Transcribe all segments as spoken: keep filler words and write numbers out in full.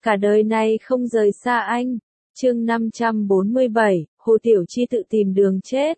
cả đời này không rời xa anh. Chương năm trăm bốn mươi bảy, Hồ Tiểu Chi tự tìm đường chết.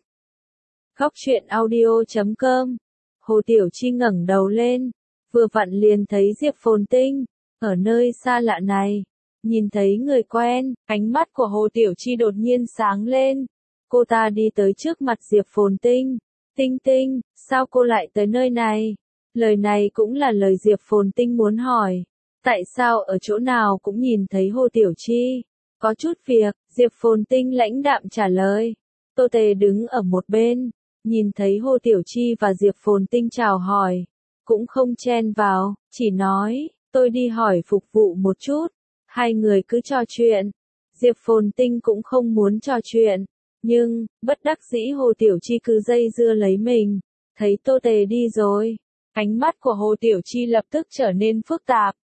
Góc truyện audio chấm com. Hồ Tiểu Chi ngẩng đầu lên, vừa vặn liền thấy Diệp Phồn Tinh, ở nơi xa lạ này. Nhìn thấy người quen, ánh mắt của Hồ Tiểu Chi đột nhiên sáng lên. Cô ta đi tới trước mặt Diệp Phồn Tinh. Tinh Tinh, sao cô lại tới nơi này? Lời này cũng là lời Diệp Phồn Tinh muốn hỏi. Tại sao ở chỗ nào cũng nhìn thấy Hồ Tiểu Chi? Có chút việc, Diệp Phồn Tinh lãnh đạm trả lời. Tô Tề đứng ở một bên, nhìn thấy Hồ Tiểu Chi và Diệp Phồn Tinh chào hỏi, cũng không chen vào, chỉ nói, tôi đi hỏi phục vụ một chút. Hai người cứ trò chuyện. Diệp Phồn Tinh cũng không muốn trò chuyện, nhưng, bất đắc dĩ Hồ Tiểu Chi cứ dây dưa lấy mình. Thấy Tô Tề đi rồi, ánh mắt của Hồ Tiểu Chi lập tức trở nên phức tạp.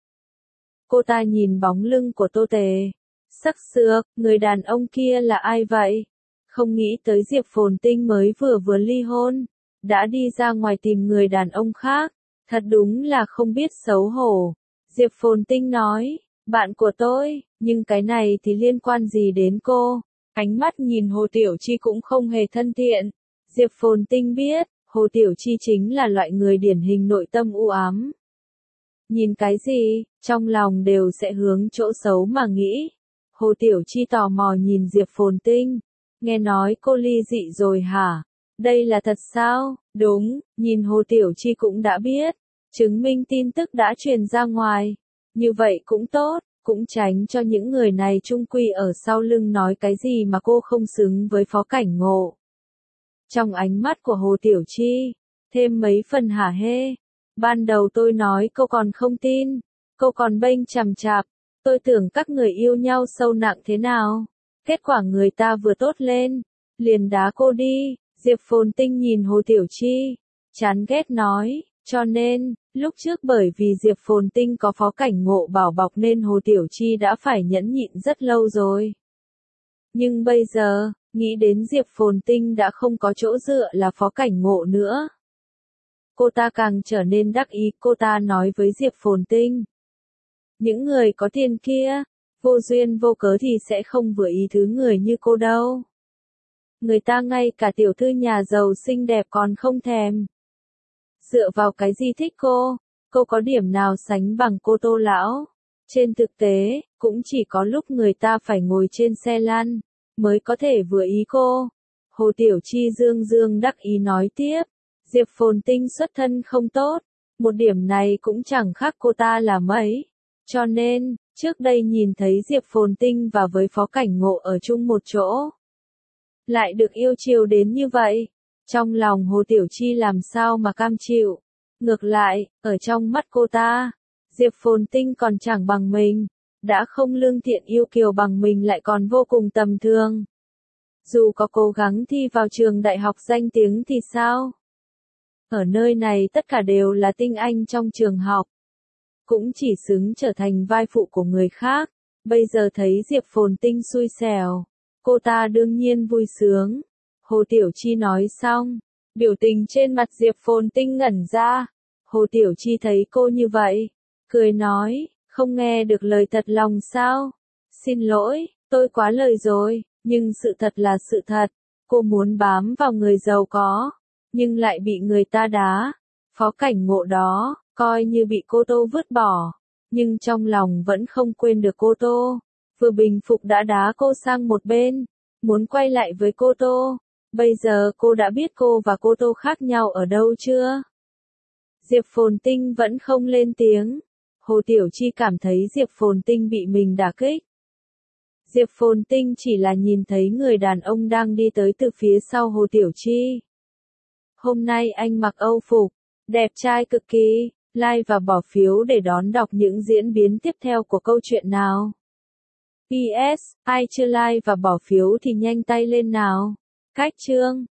Cô ta nhìn bóng lưng của Tô Tề. Sắc sược, người đàn ông kia là ai vậy? Không nghĩ tới Diệp Phồn Tinh mới vừa vừa ly hôn, đã đi ra ngoài tìm người đàn ông khác. Thật đúng là không biết xấu hổ. Diệp Phồn Tinh nói, bạn của tôi, nhưng cái này thì liên quan gì đến cô? Ánh mắt nhìn Hồ Tiểu Chi cũng không hề thân thiện. Diệp Phồn Tinh biết, Hồ Tiểu Chi chính là loại người điển hình nội tâm u ám. Nhìn cái gì, trong lòng đều sẽ hướng chỗ xấu mà nghĩ. Hồ Tiểu Chi tò mò nhìn Diệp Phồn Tinh. Nghe nói cô ly dị rồi hả? Đây là thật sao? Đúng, nhìn Hồ Tiểu Chi cũng đã biết. Chứng minh tin tức đã truyền ra ngoài. Như vậy cũng tốt, cũng tránh cho những người này chung quy ở sau lưng nói cái gì mà cô không xứng với Phó Cảnh Ngộ. Trong ánh mắt của Hồ Tiểu Chi, thêm mấy phần hả hê. Ban đầu tôi nói cô còn không tin, cô còn bênh chằm chạp. Tôi tưởng các người yêu nhau sâu nặng thế nào. Kết quả người ta vừa tốt lên, liền đá cô đi. Diệp Phồn Tinh nhìn Hồ Tiểu Chi, chán ghét nói, cho nên, lúc trước bởi vì Diệp Phồn Tinh có Phó Cảnh Ngộ bảo bọc nên Hồ Tiểu Chi đã phải nhẫn nhịn rất lâu rồi. Nhưng bây giờ, nghĩ đến Diệp Phồn Tinh đã không có chỗ dựa là Phó Cảnh Ngộ nữa. Cô ta càng trở nên đắc ý, cô ta nói với Diệp Phồn Tinh. Những người có tiền kia, vô duyên vô cớ thì sẽ không vừa ý thứ người như cô đâu. Người ta ngay cả tiểu thư nhà giàu xinh đẹp còn không thèm. Dựa vào cái gì thích cô, cô có điểm nào sánh bằng cô Tô lão? Trên thực tế, cũng chỉ có lúc người ta phải ngồi trên xe lăn, mới có thể vừa ý cô. Hồ Tiểu Chi dương dương đắc ý nói tiếp, Diệp Phồn Tinh xuất thân không tốt, một điểm này cũng chẳng khác cô ta là mấy. Cho nên, trước đây nhìn thấy Diệp Phồn Tinh và với Phó Cảnh Ngộ ở chung một chỗ, lại được yêu chiều đến như vậy. Trong lòng Hồ Tiểu Chi làm sao mà cam chịu. Ngược lại, ở trong mắt cô ta, Diệp Phồn Tinh còn chẳng bằng mình. Đã không lương thiện yêu kiều bằng mình lại còn vô cùng tầm thường. Dù có cố gắng thi vào trường đại học danh tiếng thì sao? Ở nơi này tất cả đều là tinh anh trong trường học. Cũng chỉ xứng trở thành vai phụ của người khác. Bây giờ thấy Diệp Phồn Tinh xui xẻo, cô ta đương nhiên vui sướng. Hồ Tiểu Chi nói xong, biểu tình trên mặt Diệp Phồn Tinh ngẩn ra. Hồ Tiểu Chi thấy cô như vậy, cười nói, không nghe được lời thật lòng sao? Xin lỗi, tôi quá lời rồi, nhưng sự thật là sự thật. Cô muốn bám vào người giàu có, nhưng lại bị người ta đá. Phó Cảnh Ngộ đó, coi như bị cô Tô vứt bỏ, nhưng trong lòng vẫn không quên được cô Tô. Vừa bình phục đã đá cô sang một bên, muốn quay lại với cô Tô. Bây giờ cô đã biết cô và cô Tô khác nhau ở đâu chưa? Diệp Phồn Tinh vẫn không lên tiếng. Hồ Tiểu Chi cảm thấy Diệp Phồn Tinh bị mình đả kích. Diệp Phồn Tinh chỉ là nhìn thấy người đàn ông đang đi tới từ phía sau Hồ Tiểu Chi. Hôm nay anh mặc Âu phục, đẹp trai cực kỳ. Like và bỏ phiếu để đón đọc những diễn biến tiếp theo của câu chuyện nào. pê ét, ai chưa like và bỏ phiếu thì nhanh tay lên nào. Cách chương